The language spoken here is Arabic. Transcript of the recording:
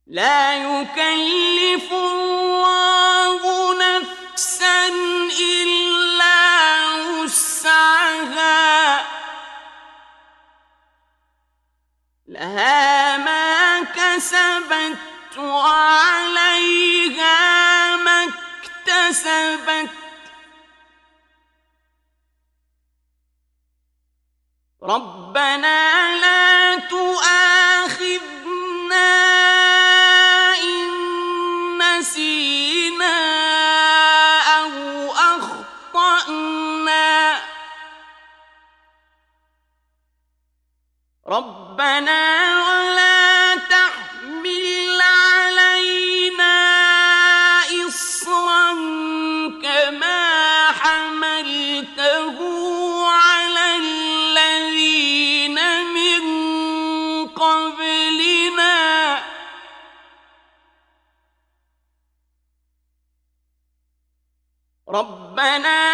لا يكلف الله نفسا إلا وسعها لها ما كسبت وعليها ما اكتسبت ربنا لا تؤاخذنا إن نسينا أو أخطأنا ربنا ولا تحمل علينا إصرا كما حملته على الذين من قبلنا ربنا